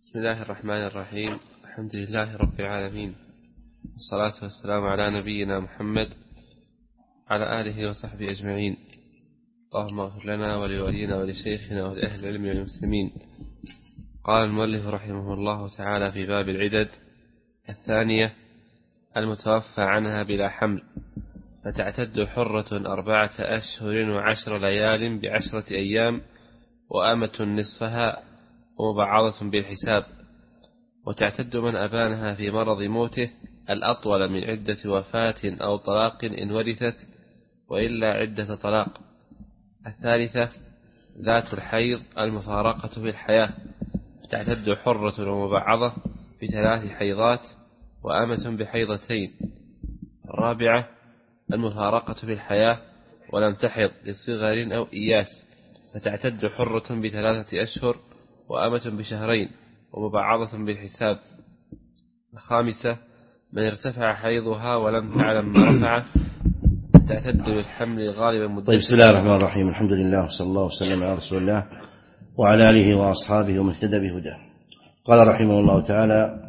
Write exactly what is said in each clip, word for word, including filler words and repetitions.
بسم الله الرحمن الرحيم. الحمد لله رب العالمين، والصلاة والسلام على نبينا محمد على آله وصحبه أجمعين. اللهم اغفر لنا ولوالينا ولشيخنا ولأهل العلم والمسلمين. قال المؤلف رحمه الله تعالى في باب العدد الثانية: المتوفى عنها بلا حمل، فتعتد حرة أربعة أشهر وعشر ليال بعشرة أيام، وآمة نصفها، ومبعضة بالحساب. وتعتد من أبانها في مرض موته الأطول من عدة وفاة أو طلاق إن ورثت، وإلا عدة طلاق. الثالثة ذات الحيض المفارقة في الحياة، فتعتد حرة ومبعضة بثلاث حيضات، وآمة بحيضتين. الرابعة المفارقة في الحياة ولم تحض لصغر أو إياس، فتعتد حرة بثلاثة أشهر، وآمة بشهرين، ومبعضة بالحساب. الخامسة من ارتفع حيضها ولم تعلم ما رفعه، فتعتد للحمل غالبا مدة. طيب، بسم الله الرحمن الرحيم. الحمد لله وصلى الله وسلم على رسول الله وعلى آله وأصحابه ومن اهتدى بهداه. قال رحمه الله تعالى: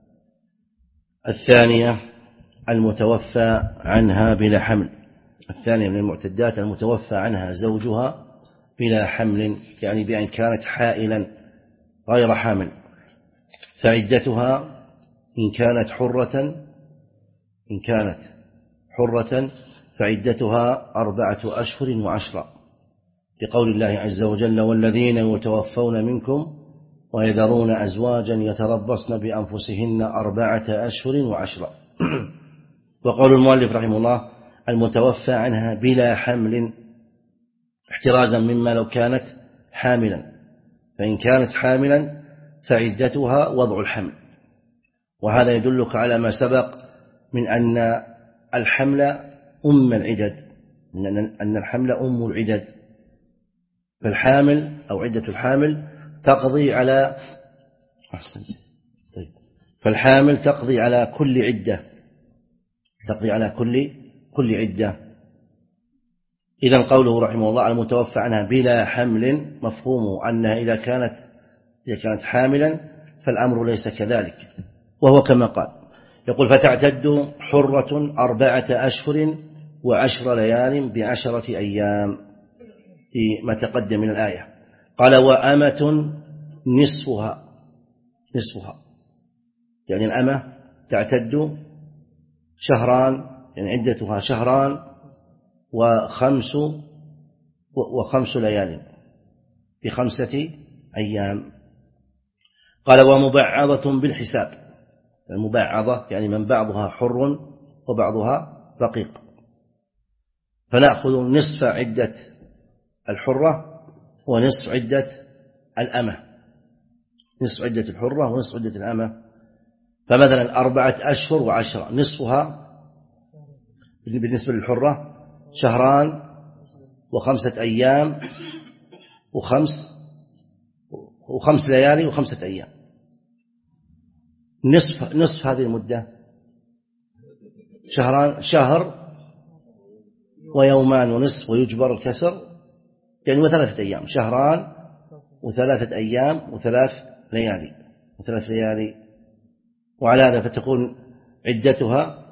الثانية المتوفى عنها بلا حمل. الثانية من المعتدات المتوفى عنها زوجها بلا حمل، يعني بأن كانت حائلا غير حامل، فعدتها إن كانت حرة إن كانت حرة فعدتها أربعة أشهر وعشرة، لقول الله عز وجل: والذين يتوفون منكم ويذرون أزواجا يتربصن بأنفسهن أربعة أشهر وعشرة. وقول المؤلف رحمه الله: المتوفى عنها بلا حمل، احترازا مما لو كانت حاملا، فإن كانت حاملا فعدتها وضع الحمل. وهذا يدلك على ما سبق من أن الحمل أم العدد، أن الحمل أم العدد، فالحامل أو عدة الحامل تقضي على أحسنت طيب فالحامل تقضي على كل عدة تقضي على كل كل عدة. إذن قوله رحمه الله: المتوفى عنها بلا حمل، مفهومه أنها إذا كانت إذا كانت حاملا فالأمر ليس كذلك، وهو كما قال. يقول: فتعتد حرة أربعة أشهر وعشر ليال بعشرة أيام، فيما تقدم من الآية. قال: وأمة نصفها نصفها يعني الأمة تعتد شهران، يعني عدتها شهران وخمس وخمس ليال بخمسة أيام. قال: ومبعضة بالحساب. المبعضة يعني من بعضها حر وبعضها رقيق، فنأخذ نصف عدة الحرة ونصف عدة الأمة، نصف عدة الحرة ونصف عدة الأمة. فمثلا أربعة أشهر وعشرة، نصفها بالنسبة للحرة شهران وخمسة أيام وخمس وخمس ليالي وخمسة أيام. نصف نصف هذه المدة شهران شهر ويومان ونصف ويجبر الكسر، يعني وثلاثة أيام، شهران وثلاثة أيام وثلاث ليالي وثلاث ليالي وعلى هذا فتكون عدتها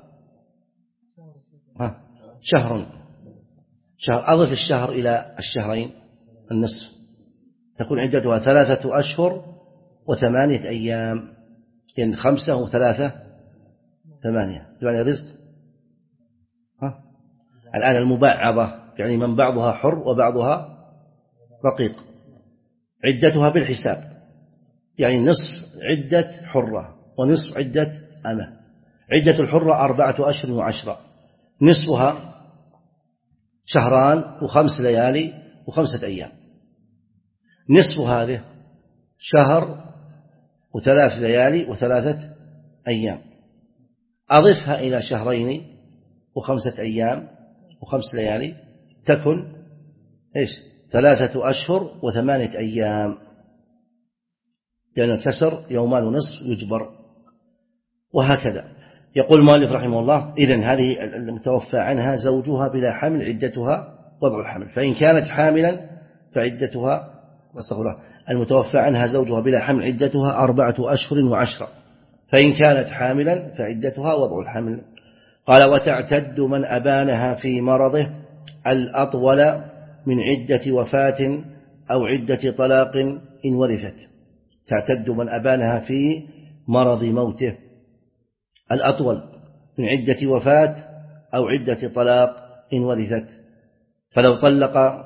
شهر شهر أضف الشهر إلى الشهرين النصف، تكون عدتها ثلاثة أشهر وثمانية أيام، يعني خمسة وثلاثة ثمانية ثمانية رزق. ها الآن المبعضة يعني من بعضها حر وبعضها رقيق، عدتها بالحساب، يعني نصف عدة حرة ونصف عدة أمة. عدة الحرة أربعة أشهر وعشرة، نصفها شهران وخمس ليالي وخمسة أيام، نصف هذه شهر وثلاث ليالي وثلاثة أيام، أضفها إلى شهرين وخمسة أيام وخمس ليالي، تكن إيش؟ ثلاثة أشهر وثمانية أيام، يعني الكسر يومان ونصف يجبر، وهكذا. يقول المؤلف رحمه الله: إذن هذه المتوفى عنها زوجها بلا حمل، عدتها وضع الحمل، فإن كانت حاملا فعدتها المتوفى عنها زوجها بلا حمل عدتها أربعة أشهر وعشرة، فإن كانت حاملا فعدتها وضع الحمل. قال وتعتد من أبانها في مرضه الأطول من عدة وفاة أو عدة طلاق إن ورثت. تعتد من أبانها في مرض موته الأطول من عدة وفاة أو عدة طلاق إن ورثت. فلو طلق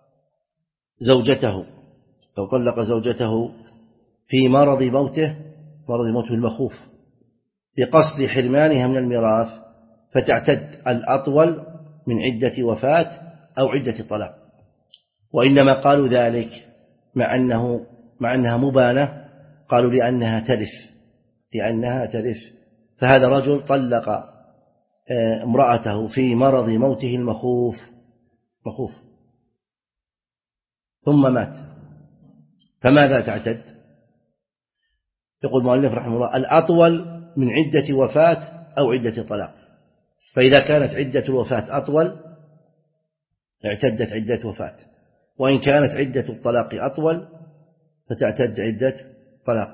زوجته لو طلق زوجته في مرض موته مرض موته المخوف بقصد حرمانها من الميراث فتعتد الأطول من عدة وفاة أو عدة طلاق. وإنما قالوا ذلك مع أنه مع أنها مبانة، قالوا لأنها ترث لأنها ترث فهذا رجل طلق امرأته في مرض موته المخوف مخوف ثم مات، فماذا تعتد؟ يقول المؤلف رحمه الله الأطول من عدة وفاة أو عدة طلاق. فإذا كانت عدة الوفاة أطول اعتدت عدة وفاة، وإن كانت عدة الطلاق أطول فتعتد عدة طلاق.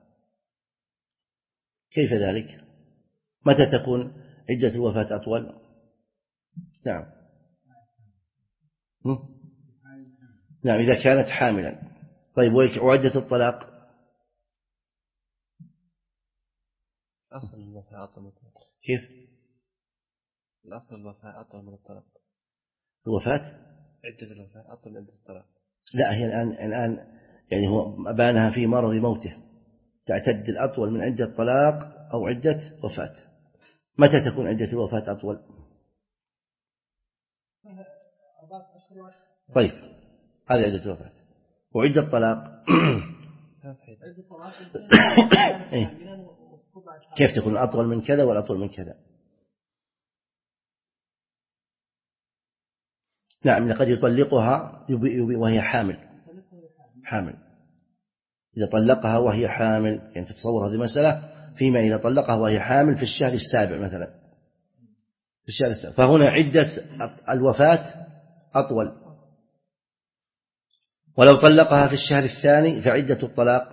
كيف ذلك؟ متى تكون عدة الوفاة أطول؟ نعم نعم إذا كانت حاملا. طيب وعدة الطلاق؟ أصل الوفاة أطول من الطلاق. كيف؟ الأصل الوفاة أطول من الطلاق. الوفاة؟ عدة الوفاة أطول من عدة الطلاق. لا هي الآن الآن يعني هو أبانها في مرض موته تعتد الأطول من عدة طلاق أو عدة وفاة. متى تكون عدة الوفاة أطول؟ طيب هذه عدة الوفاة. وعدة الطلاق كيف تكون أطول من كذا والأطول من كذا؟ نعم لقد يطلقها وهي حامل حامل إذا طلقها وهي حامل، يعني تتصور هذه المسألة فيما إذا طلقها وهي حامل في الشهر السابع مثلا في الشهر السابع، فهنا عدة الوفاة أطول. ولو طلقها في الشهر الثاني فعدة الطلاق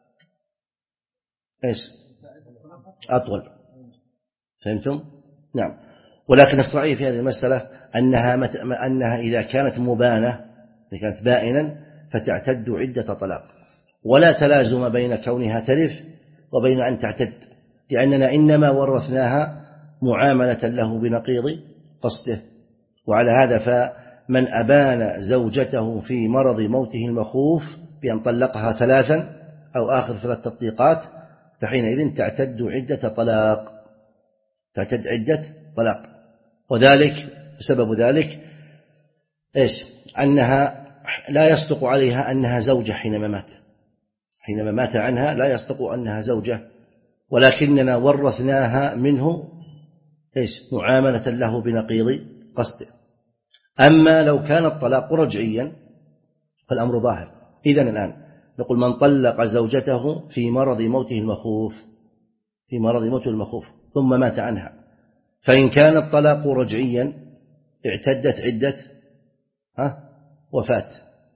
إيش؟ أطول. فهمتم؟ نعم. ولكن الصحيح في هذه المسألة أنها, مت... أنها إذا كانت مبانة إذا كانت بائنا فتعتد عدة طلاق، ولا تلازم بين كونها ترث وبين أن تعتد، لأننا إنما ورثناها معاملة له بنقيض قصده. وعلى هذا فمن أبان زوجته في مرض موته المخوف بأن طلقها ثلاثا أو آخر ثلاث تطليقات فحينئذ تعتد عدة طلاق تعتد عدة طلاق. وذلك بسبب ذلك إيش؟ أنها لا يصدق عليها أنها زوجة حينما مات حينما مات عنها لا يصدق أنها زوجة، ولكننا ورثناها منه إيش؟ معاملة له بنقيض قصده. أما لو كان الطلاق رجعيا فالأمر ظاهر. إذن الآن نقول من طلق زوجته في مرض موته المخوف في مرض موته المخوف ثم مات عنها، فإن كان الطلاق رجعيا اعتدت عدة ها وفاة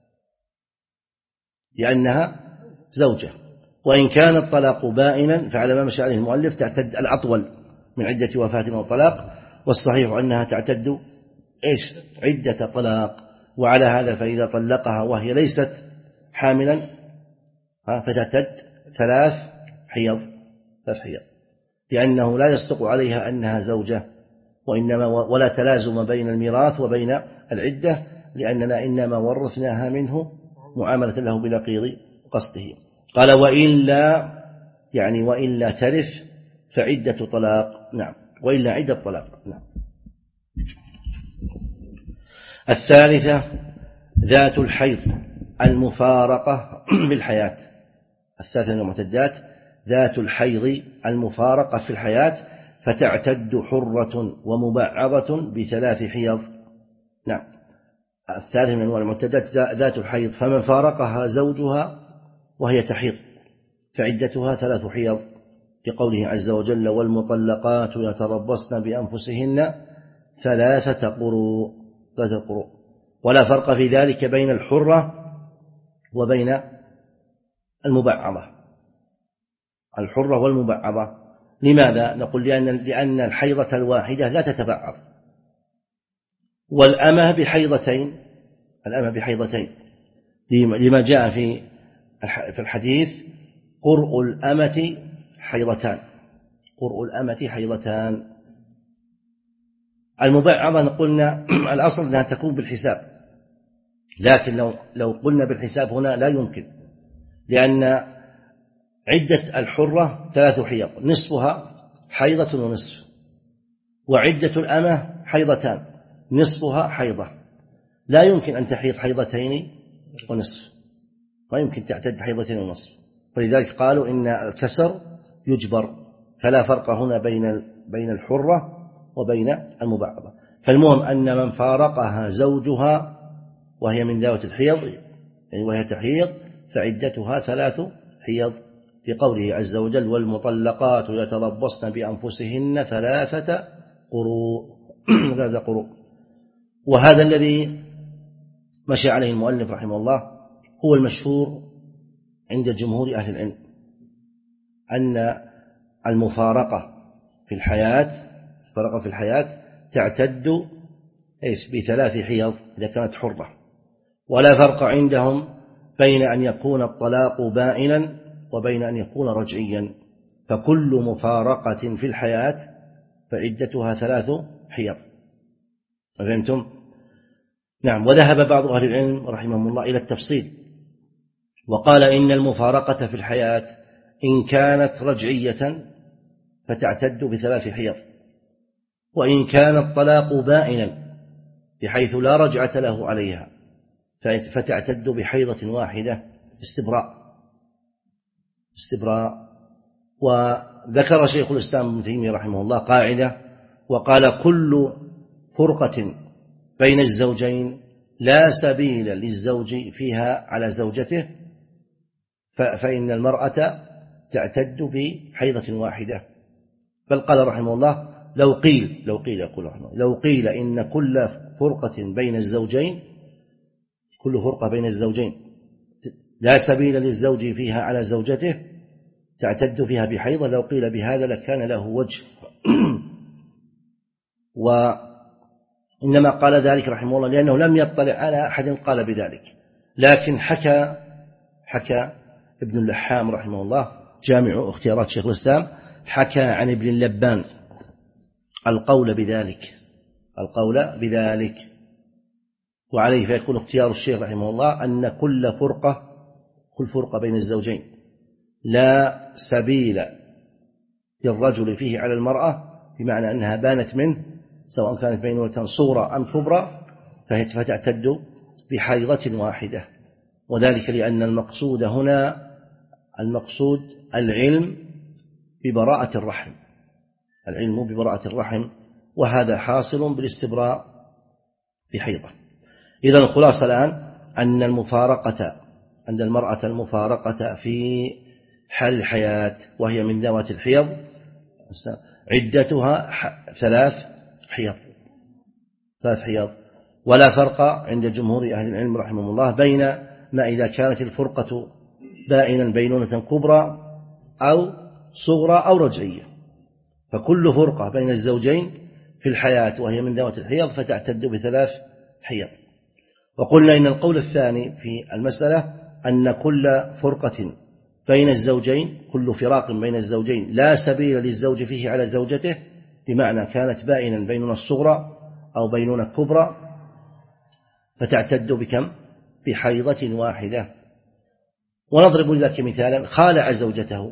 لأنها زوجة، وإن كان الطلاق بائنا فعلى ما مشى عليه المؤلف تعتد الأطول من عدة وفاة أو طلاق، والصحيح أنها تعتد إيش؟ عدة طلاق. وعلى هذا فإذا طلقها وهي ليست حاملا فتعتد ثلاث حيض ثلاث حيض لأنه لا يصدق عليها أنها زوجة، وإنما ولا تلازم بين الميراث وبين العدة، لأننا إنما ورثناها منه معاملة له بنقيض قصده. قال وإلا يعني وإلا ترث فعدة طلاق. نعم وإلا عدة طلاق. نعم. الثالثة ذات الحيض المفارقة بالحياة. الثالثة من المعتدات ذات الحيض المفارقة في الحياة فتعتد حرة ومبعضة بثلاث حيض. نعم. الثالث من أنواع المعتدات ذات الحيض فمن فارقها زوجها وهي تحيض فعدتها ثلاث حيض لقوله عز وجل والمطلقات يتربصن بأنفسهن ثلاثة قروء ثلاثة قروء. ولا فرق في ذلك بين الحرة وبين المبعضة، الحرة والمبعضة. لماذا؟ نقول لأن لأن الحيضة الواحدة لا تتبعض، والأمة بحيضتين، الأمة بحيضتين لما جاء في في الحديث قرء الأمة حيضتان، قرء الأمة حيضتان. المبعضة قلنا الأصل أنها تكون بالحساب، لكن لو لو قلنا بالحساب هنا لا يمكن، لأن عدة الحرة ثلاث حيض نصفها حيضة ونصف، وعدة الأمة حيضتان نصفها حيضة، لا يمكن أن تحيض حيضتين ونصف، ما يمكن تعتد حيضتين ونصف، ولذلك قالوا إن الكسر يجبر، فلا فرق هنا بين بين الحرة وبين المبعضة. فالمهم أن من فارقها زوجها وهي من ذوات الحيض يعني وهي تحيض فعدتها ثلاث حيض، في قوله عز وجل والمطلقات يتربصن بأنفسهن ثلاثة قروء ثلاثة قروء. وهذا الذي مشى عليه المؤلف رحمه الله هو المشهور عند جمهور أهل العلم، أن المفارقة في الحياة فرق في الحياة تعتد إيش بثلاث حيض إذا كانت حرة، ولا فرق عندهم بين أن يكون الطلاق بائنا وبين أن يكون رجعيا، فكل مفارقة في الحياة فعدتها ثلاث حيض. فهمتم؟ نعم. وذهب بعض أهل العلم رحمهم الله إلى التفصيل، وقال إن المفارقة في الحياة إن كانت رجعية فتعتد بثلاث حيض، وإن كان الطلاق بائنا بحيث لا رجعة له عليها فتعتد بحيضة واحدة استبراء استبراء. وذكر شيخ الإسلام ابن تيمية رحمه الله قاعدة وقال كل فرقة بين الزوجين لا سبيل للزوج فيها على زوجته فإن المرأة تعتد بحيضة واحدة. بل قال رحمه الله لو قيل لو قيل يقول رحمه لو قيل إن كل فرقة بين الزوجين كل فرقة بين الزوجين لا سبيل للزوج فيها على زوجته تعتد فيها بحيضة، لو قيل بهذا لكان له وجه. وإنما قال ذلك رحمه الله لأنه لم يطلع على أحد قال بذلك، لكن حكى حكى ابن اللحام رحمه الله جامع اختيارات شيخ الإسلام حكى عن ابن اللبان القول بذلك القول بذلك وعليه فيكون اختيار الشيخ رحمه الله أن كل فرقة كل فرقة بين الزوجين لا سبيل للرجل فيه على المرأة، بمعنى أنها بانت منه سواء كانت بينونة صغرى أم كبرى فتعتد بحيضة واحدة. وذلك لأن المقصود هنا المقصود العلم ببراءة الرحم العلم ببراءة الرحم وهذا حاصل بالاستبراء بحيضة. إذن الخلاصة الآن أن المفارقة أن المرأة المفارقة في حال الحياة وهي من ذوات الحيض عدتها ثلاث حيض ثلاث حيض ولا فرق عند جمهور أهل العلم رحمهم الله بين ما إذا كانت الفرقة بائنا بينونة كبرى أو صغرى أو رجعية، فكل فرقة بين الزوجين في الحياة وهي من ذوات الحيض فتعتد بثلاث حيض. وقلنا إن القول الثاني في المسألة أن كل فرقة بين الزوجين كل فراق بين الزوجين لا سبيل للزوج فيه على زوجته، بمعنى كانت بائنا بينونة الصغرى أو بينونة كبرى فتعتد بكم؟ بحيضة واحدة. ونضرب لك مثالا خالع زوجته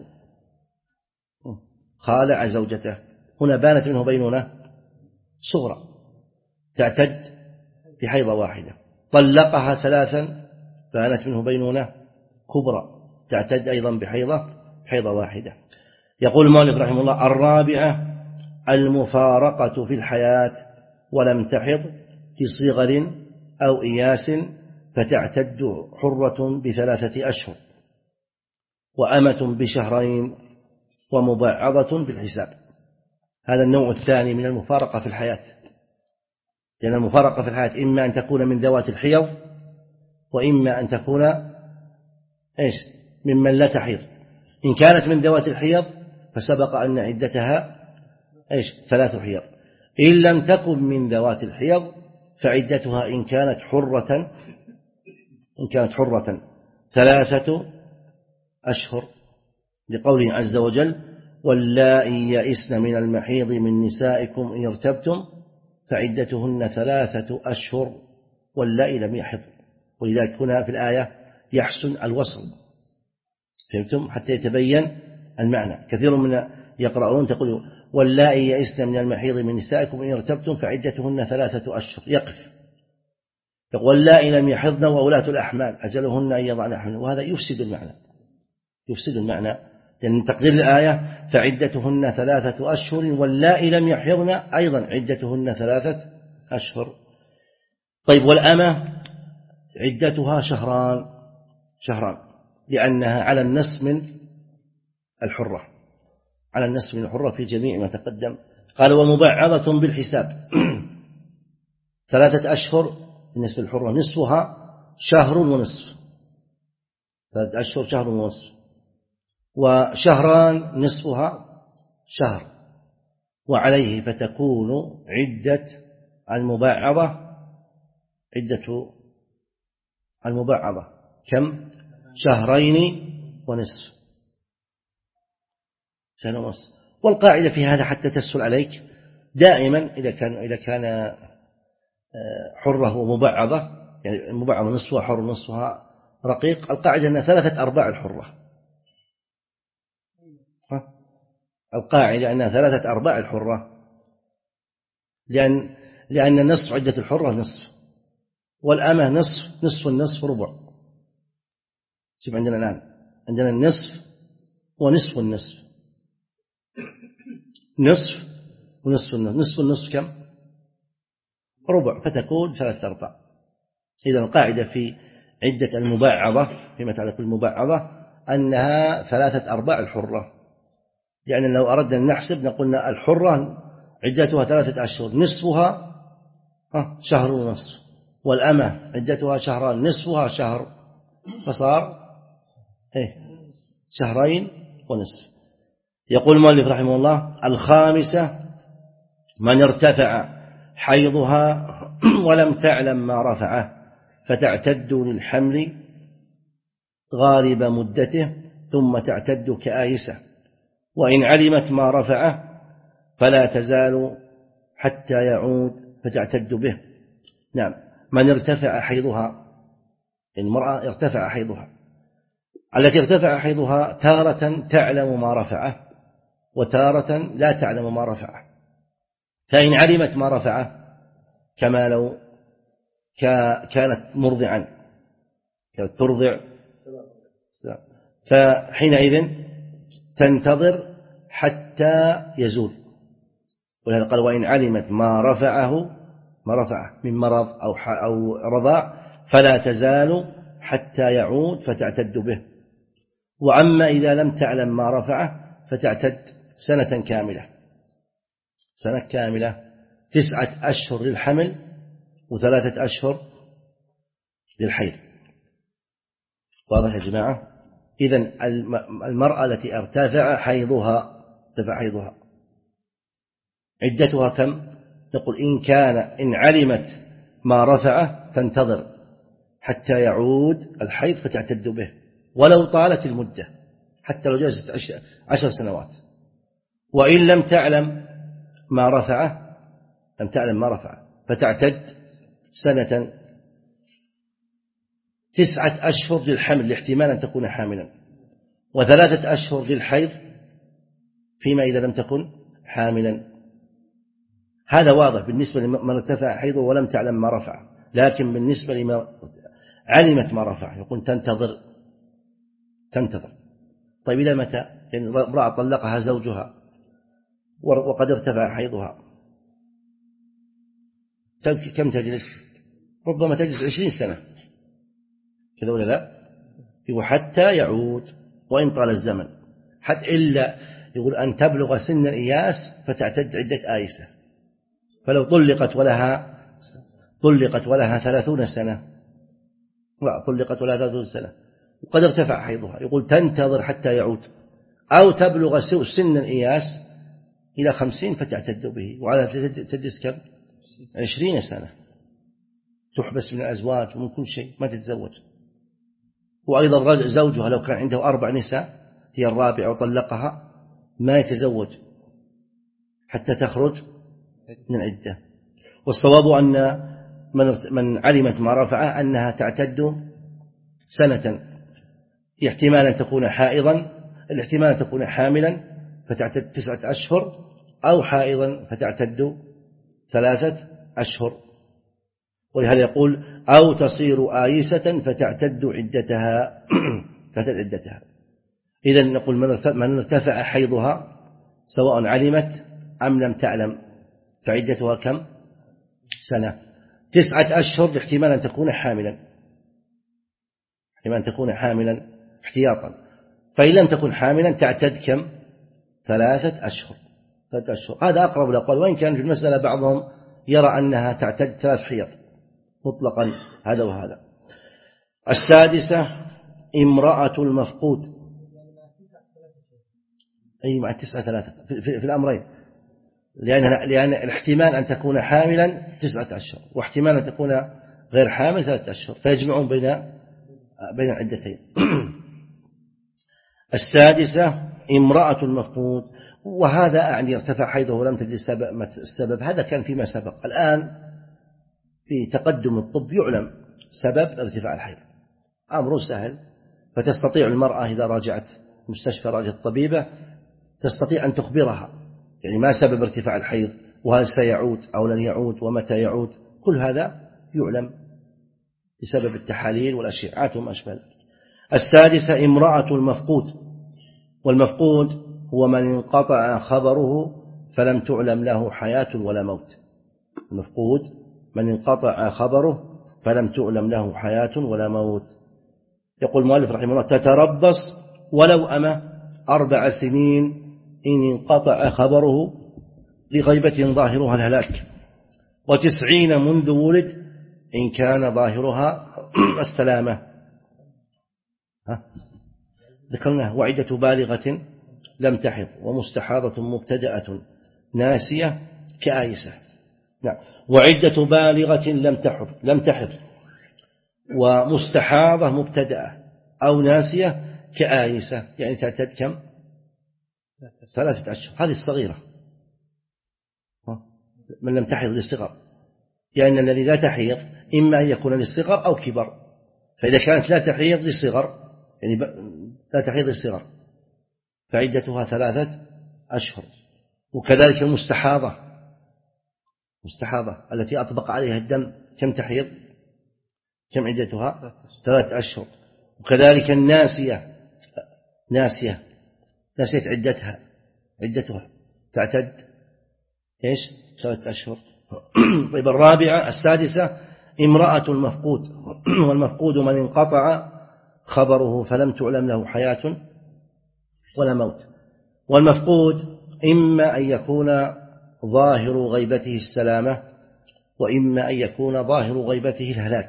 خالع زوجته هنا بانت منه بينونة صغرى تعتد بحيضة واحدة، طلقها ثلاثا بانت منه بينونة كبرى تعتد أيضا بحيضة حيضة واحدة. يقول المؤلف رحمه الله الرابعة المفارقة في الحياة ولم تحض في صغر أو إياس فتعتد حرة بثلاثة أشهر وأمة بشهرين ومبعضة بالحساب. هذا النوع الثاني من المفارقة في الحياة، لأن المفارقة في الحياة إما أن تكون من ذوات الحيض وإما أن تكون إيش ممن لا تحيض. إن كانت من ذوات الحيض فسبق أن عدتها إيش ثلاث حيض. إن لم تكن من ذوات الحيض فعدتها إن كانت حرة إن كانت حرة ثلاثة أشهر، لقوله عز وجل: واللائي يئسن من المحيض من نسائكم إن ارتبتم فعدتهن ثلاثة أشهر واللائي لم يحض. ولذلك هنا في الآية يحسن الوصل، فهمتم؟ حتى يتبين المعنى. كثير من يقرؤون تقول: واللائي يئسن من المحيض من نسائكم إن ارتبتم فعدتهن ثلاثة أشهر، يقف. واللائي لم يحضن وأولاة الأحمال أجلهن أن يضعن حملهن، وهذا يفسد المعنى يفسد المعنى لأن تقدير الآية فعدتهن ثلاثة أشهر واللائي لم يحضن أيضا عدتهن ثلاثة أشهر. طيب، والأمة عدتها شهران شهران لأنها على النصف من الحرة على النصف من الحرة في جميع ما تقدم. قال: ومبعضة بالحساب ثلاثة أشهر بالنسبة للحرة نصفها شهر ونصف، ثلاثة أشهر شهر ونصف، وشهران نصفها شهر. وعليه فتكون عدة المبعضة عدة المبعضة كم؟ شهرين ونصف شهر ونصف. والقاعدة في هذا حتى تسهل عليك دائما إذا كان إذا كان حرة ومبعضة، يعني المبعضة نصفها حر ونصفها رقيق، القاعدة أن ثلاثة أرباع الحرة القاعدة أنها ثلاثة أرباع الحرة، لأن لأن نصف عدة الحرة نصف، والأمة نصف نصف النصف ربع. شوف عندنا الآن عندنا النصف ونصف النصف، نصف ونصف النصف، نصف النصف كم؟ ربع، فتكون ثلاثة أرباع. إذا القاعدة في عدة المبعضة فيما يتعلق بالمبعضة أنها ثلاثة أرباع الحرة، يعني لو أردنا أن نحسب نقولنا الحرة عدتها ثلاثة أشهر نصفها شهر ونصف، والأمة عدتها شهران نصفها شهر، فصار إيه شهرين ونصف. يقول المؤلف رحمه الله: الخامسة من ارتفع حيضها ولم تعلم ما رفعه فتعتد للحمل غالب مدته ثم تعتد كآيسة، وإن علمت ما رفعه فلا تزال حتى يعود فتعتد به. نعم، من ارتفع حيضها، المرأة ارتفع حيضها، التي ارتفع حيضها تارة تعلم ما رفعه وتارة لا تعلم ما رفعه. فإن علمت ما رفعه كما لو كانت مرضعا كانت ترضع، فحينئذ تنتظر حتى يزول. ولهذا قال: وإن علمت ما رفعه ما رفعه من مرض أو أو رضاع فلا تزال حتى يعود فتعتد به. وأما إذا لم تعلم ما رفعه فتعتد سنة كاملة سنة كاملة تسعة أشهر للحمل وثلاثة أشهر للحيض. واضح يا جماعة؟ إذن المرأة التي ارتفع حيضها ارتفع حيضها عدتها كم؟ نقول إن كان إن علمت ما رفعه تنتظر حتى يعود الحيض فتعتد به، ولو طالت المدة حتى لو جلست عشر سنوات. وإن لم تعلم ما رفعه لم تعلم ما رفعه فتعتد سنة تسعة أشهر للحمل لاحتمال أن تكون حاملا، وثلاثة أشهر للحيض فيما إذا لم تكن حاملا. هذا واضح بالنسبة لمن ارتفع حيضه ولم تعلم ما رفعه. لكن بالنسبة لما علمت ما رفعه يقول تنتظر تنتظر طيب إلى متى؟ يعني امرأة طلقها زوجها وقد ارتفع حيضها، كم تجلس؟ ربما تجلس عشرين سنة كذا ولا لا؟ يقول حتى يعود وإن طال الزمن، حتى إلا يقول أن تبلغ سن الإياس فتعتد عدة آيسة. فلو طلقت ولها طلقت ولها ثلاثون سنة لا طلقت ولها ثلاثون سنة وقد ارتفع حيضها، يقول تنتظر حتى يعود، أو تبلغ سن الإياس إلى خمسين فتعتد به، وعلى تجلس كم؟ عشرين سنة تحبس من الأزواج ومن كل شيء ما تتزوج. وأيضا زوجها لو كان عنده أربع نساء هي الرابعة وطلقها ما يتزوج حتى تخرج من عدة. والصواب أن من علمت ما رفعه أنها تعتد سنة، احتمال أن تكون حائضا، الاحتمال أن تكون حاملا فتعتد تسعة أشهر، أو حائضا فتعتد ثلاثة أشهر. ولهذا يقول أو تصير آيسة فتعتد عدتها فتعتد عدتها. إذن نقول من ارتفع حيضها سواء علمت أم لم تعلم فعدتها كم؟ سنة. تسعة أشهر احتمال أن تكون حاملا، احتمال أن تكون حاملا احتياطا، فإن لم تكن حاملا تعتد كم؟ ثلاثة أشهر. ثلاثة أشهر هذا أقرب الأقوال، وإن كان في المسألة بعضهم يرى أنها تعتد ثلاث حيض مطلقا، هذا وهذا. السادسة امرأة المفقود، أي مع التسعة ثلاثة في, في, في الأمرين، لأن, لأن الاحتمال أن تكون حاملا تسعة أشهر، واحتمال أن تكون غير حامل ثلاثة أشهر، فيجمعون بين بين العدتين. السادسة امرأة المفقود، وهذا أعني ارتفع حيضه ولم تجد السبب، هذا كان فيما سبق. الآن في تقدم الطب يعلم سبب ارتفاع الحيض، أمره سهل، فتستطيع المرأة إذا راجعت مستشفى راجعت الطبيبة تستطيع أن تخبرها يعني ما سبب ارتفاع الحيض، وهل سيعود أو لن يعود، ومتى يعود، كل هذا يعلم بسبب التحاليل والأشعات وما أشبه. السادسة امرأة المفقود، والمفقود هو من انقطع خبره فلم تعلم له حياة ولا موت. المفقود من انقطع خبره فلم تعلم له حياة ولا موت. يقول المؤلف رحمه الله تتربص ولو أما أربع سنين إن انقطع خبره لغيبة ظاهرها الهلاك، وتسعين منذ ولد إن كان ظاهرها السلامة. ذكرنا وعدة بالغة لم تحض، ومستحاضة مبتدأة ناسية كآيسة. نعم، وعدة بالغة لم تحض لم تحض ومستحاضة مبتدأة أو ناسية كآيسة، يعني تعتد كم؟ ثلاثة أشهر. هذه الصغيرة من لم تحض للصغر، لأن يعني الذي لا تحيض إما أن يكون للصغر أو كبر، فإذا كانت لا تحيض للصغر يعني لا تحيض للصغر فعدتها ثلاثة أشهر. وكذلك المستحاضة، مستحاضة التي أطبق عليها الدم كم تحيض؟ كم عدتها؟ ثلاثة أشهر. وكذلك الناسية، ناسية نسيت عدتها عدتها تعتد إيش؟ ثلاثة أشهر. طيب الرابعة السادسة امرأة المفقود، والمفقود من انقطع خبره فلم تعلم له حياة ولا موت. والمفقود إما أن يكون ظاهر غيبته السلامة، وإما أن يكون ظاهر غيبته الهلاك.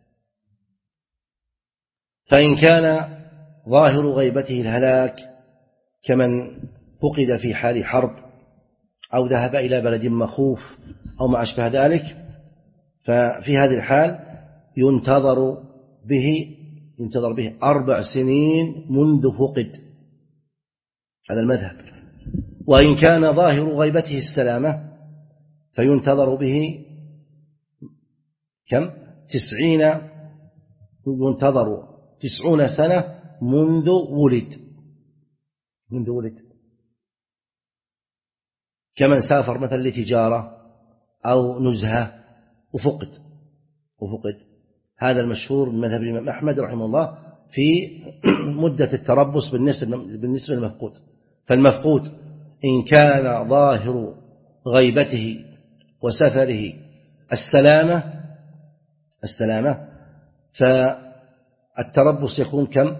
فإن كان ظاهر غيبته الهلاك كمن فقد في حال حرب أو ذهب إلى بلد مخوف أو ما أشبه ذلك، ففي هذه الحال ينتظر به ينتظر به أربع سنين منذ فقد، هذا المذهب. وإن كان ظاهر غيبته السلامة فينتظر به كم؟ تسعين ينتظر تسعون سنة منذ ولد منذ ولد كمن سافر مثلا لتجارة أو نزهة وفقد وفقد هذا المشهور من مذهب الإمام أحمد رحمه الله في مدة التربص بالنسبة للمفقود. فالمفقود إن كان ظاهر غيبته وسفره السلامة السلامة فالتربص يكون كم؟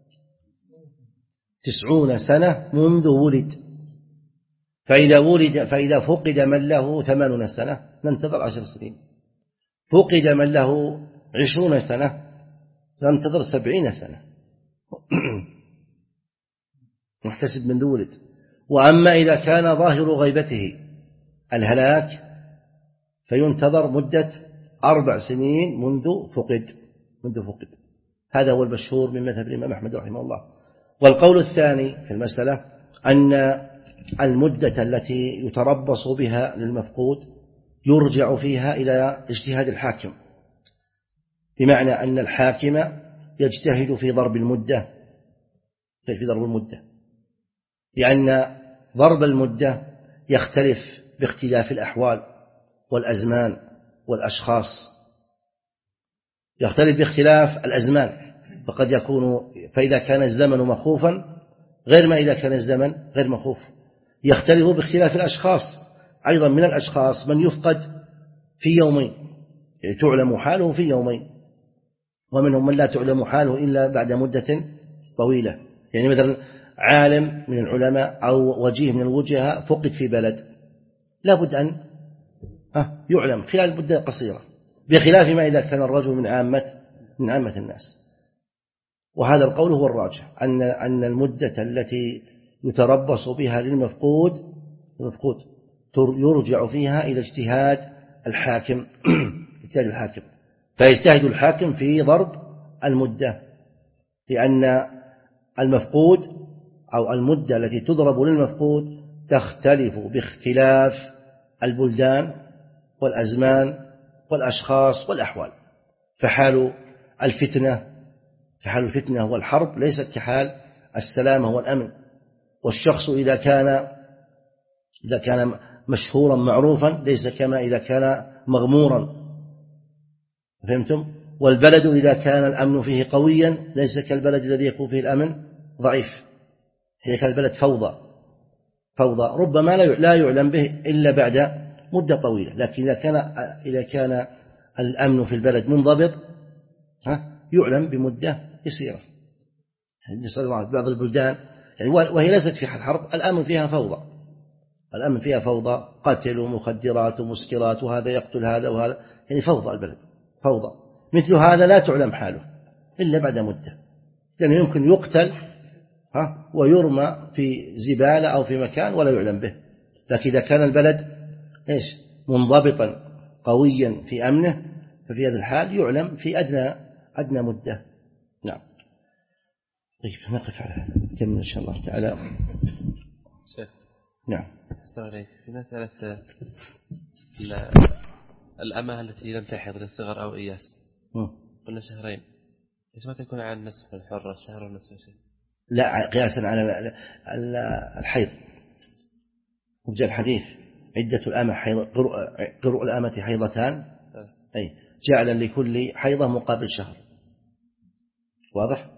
تسعون سنة منذ ولد. فإذا ولد فإذا فقد من له ثمانون سنة ننتظر عشر سنين، فقد من له عشرون سنة ننتظر سبعين سنة، محتسب من ذو ولد. وأما إذا كان ظاهر غيبته الهلاك فينتظر مدة أربع سنين منذ فقد منذ فقد هذا هو المشهور من مذهب الإمام أحمد رحمه الله. والقول الثاني في المسألة أن المدة التي يتربص بها للمفقود يرجع فيها إلى اجتهاد الحاكم، بمعنى أن الحاكم يجتهد في ضرب المدة في ضرب المدة لأن ضرب المدة يختلف باختلاف الأحوال والأزمان والأشخاص، يختلف باختلاف الأزمان، فقد يكون فإذا كان الزمن مخوفا غير ما إذا كان الزمن غير مخوف. يختلف باختلاف الأشخاص أيضا، من الأشخاص من يفقد في يومين يعني تعلم حاله في يومين، ومنهم من لا تعلم حاله إلا بعد مدة طويلة. يعني مثلا عالم من العلماء أو وجيه من الوجهاء فقد في بلد لا بد أن يعلم خلال مدة قصيرة، بخلاف ما إذا كان الرجل من عامة من عامة الناس. وهذا القول هو الراجح، أن أن المدة التي يتربص بها للمفقود المفقود يرجع فيها إلى اجتهاد الحاكم اجتهاد الحاكم فيجتهد الحاكم في ضرب المدة، لأن المفقود أو المدة التي تضرب للمفقود تختلف باختلاف البلدان والأزمان والأشخاص والأحوال. فحال الفتنة فحال الفتنة والحرب ليست كحال السلامة والأمن. والشخص إذا كان إذا كان مشهورا معروفا ليس كما إذا كان مغمورا، فهمتم؟ والبلد إذا كان الأمن فيه قويا ليس كالبلد الذي يكون فيه الأمن ضعيف. هي كالبلد فوضى فوضى ربما لا يعلم به إلا بعد مدة طويلة، لكن إذا كان إذا كان الأمن في البلد منضبط يعلم بمدة يسيرة. بعض البلدان يعني وهي ليست في حال حرب الأمن فيها فوضى الأمن فيها فوضى قتل ومخدرات ومسكرات وهذا يقتل هذا وهذا، يعني فوضى البلد فوضى. مثل هذا لا تعلم حاله إلا بعد مدة، لأنه يعني يمكن يقتل ها ويرمى في زبالة أو في مكان ولا يعلم به. لكن إذا كان البلد إيش منضبطا قويا في أمنه ففي هذا الحال يعلم في أدنى أدنى مدة. نعم. طيب نقف على هذا نكمل إن شاء الله تعالى. شيخ. نعم. السلام في مسألة الأمة التي لم تحض للصغر أو إياس قلنا شهرين، إيش ما تكون عن نصف الحرة شهر ونصف شيء؟ لا قياسا على الحيض. وجاء الحديث عدة الأمة حيض قرء الأمة حيضتان أي جعل لكل حيضة مقابل شهر. واضح؟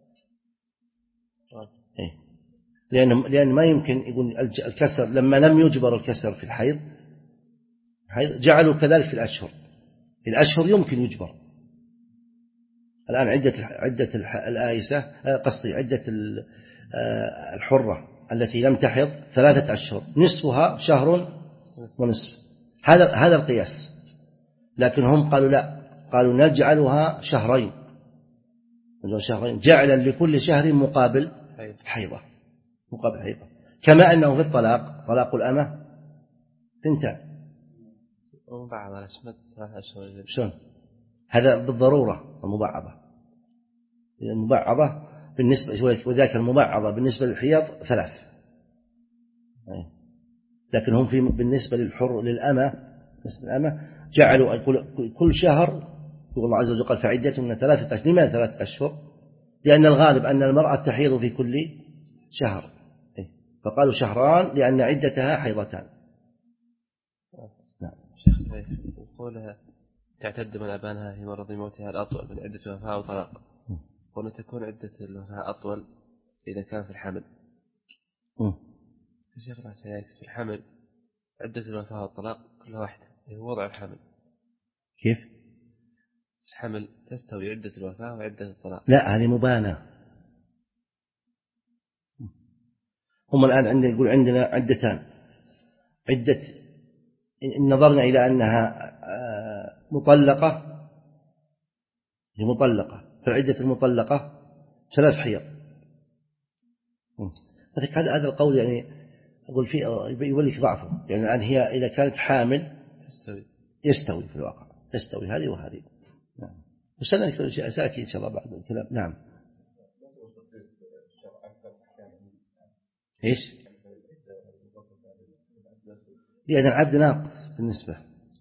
أي لأن لأن ما يمكن يقول الكسر لما لم يجبر الكسر في الحيض جعلوا كذلك في الأشهر. في الأشهر يمكن يجبر. الآن عدة عدة الآيسة قصدي عدة الحرة التي لم تحض ثلاثة أشهر نصفها شهر ونصف، هذا هذا القياس. لكن هم قالوا لا، قالوا نجعلها شهرين شهرين جعلا لكل شهر مقابل حيضة مقابل حيضة. كما أنه في الطلاق طلاق الأمة ثنتان مبعضة ثلاثة أشهر. شلون هذا بالضرورة المبعضة المبعضة بالنسبة وذاك المبعضة بالنسبة للحيض ثلاث. لكن هم في بالنسبة للحر للأمة بالنسبة للأمة جعلوا كل شهر يقول الله عز وجل قال فعدة من ثلاثة أشهر. لماذا ثلاثة أشهر؟ لأن الغالب أن المرأة تحيض في كل شهر، فقالوا شهران لأن عدتها حيضتان. نعم. شيخ وقولها تعتد من أبانها في مرض موتها الأطول من عدة وفاة وطلاق، وأن تكون عدة الوفاة أطول إذا كان في الحمل. في شيخ العسيري في الحمل عدة الوفاة والطلاق كل واحدة هو وضع الحمل. كيف؟ الحمل تستوي عدة الوفاة وعدة الطلاق. لا هذه مبانة. هم الآن عندنا يقول عندنا عدتان، عدة إن نظرنا إلى أنها مطلقة هي مطلقة، فالعدة المطلقة ثلاث حيض. هذا هذا القول يعني أقول فيه يوليك ضعفه، يعني الآن هي إذا كانت حامل تستوي يستوي في الواقع، تستوي هذه وهذه. نعم. وسنة سأتي إن شاء الله بعد الكلام. نعم. إيش؟ لأن العبد ناقص بالنسبة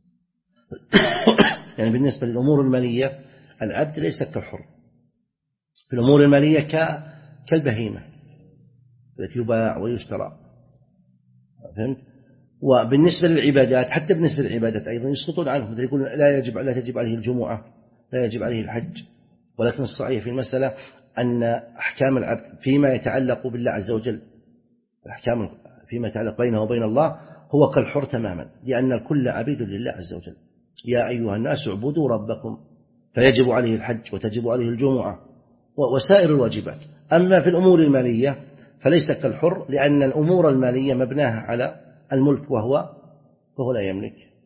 يعني بالنسبة للأمور المالية العبد ليس كالحر. في الأمور المالية كالبهيمة التي يباع ويشترى، فهمت؟ وبالنسبة للعبادات حتى بالنسبة للعبادات أيضا يسقطون عنه، مثل يقول لا يجب لا تجب عليه الجمعة، لا يجب عليه الحج. ولكن الصحيح في المسألة أن أحكام العبد فيما يتعلق بالله عز وجل، الأحكام فيما يتعلق بينه وبين الله هو كالحر تماما، لأن الكل عبيد لله عز وجل. يا أيها الناس اعبدوا ربكم، فيجب عليه الحج وتجب عليه الجمعة وسائر الواجبات. أما في الأمور المالية فليس كالحر، لأن الأمور المالية مبناها على الملك وهو وهو لا يملك.